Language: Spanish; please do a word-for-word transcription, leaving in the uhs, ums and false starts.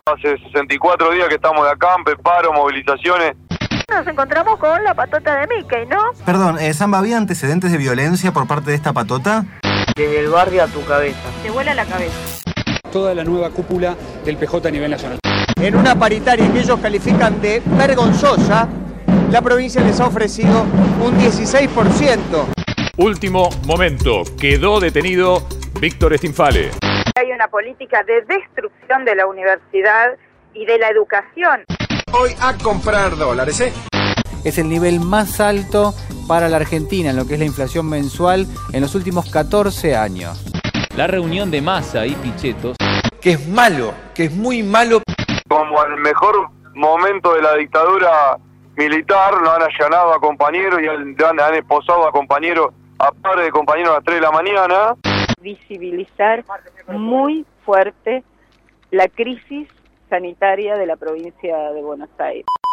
Hace sesenta y cuatro días que estamos de acampe, paro, movilizaciones. Nos encontramos con la patota de Mickey, ¿no? Perdón, eh, Samba, ¿había antecedentes de violencia por parte de esta patota? Desde el barrio a tu cabeza. Te vuela la cabeza. Toda la nueva cúpula del P J a nivel nacional. En una paritaria que ellos califican de vergonzosa, la provincia les ha ofrecido un dieciséis por ciento. Último momento, quedó detenido Víctor Stinfale. Hay una política de destrucción de la universidad y de la educación. Hoy a comprar dólares, ¿eh? Es el nivel más alto para la Argentina en lo que es la inflación mensual en los últimos catorce años. La reunión de Massa y Pichetto, que es malo, que es muy malo. Como en el mejor momento de la dictadura militar, lo han allanado a compañeros y han, han, han esposado a compañeros, a pares de compañeros a las tres de la mañana. Visibilizar muy fuerte la crisis sanitaria de la provincia de Buenos Aires.